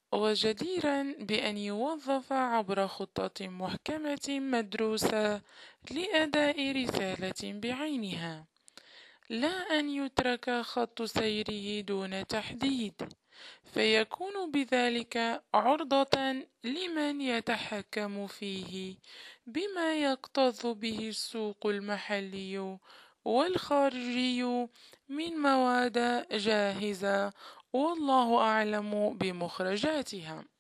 وجديرا بأن يوظف عبر خطة محكمة مدروسة لأداء رسالة بعينها، لا أن يترك خط سيره دون تحديد، فيكون بذلك عرضة لمن يتحكم فيه بما يكتظ به السوق المحلي والخارجي من مواد جاهزة، والله أعلم بمخرجاتها.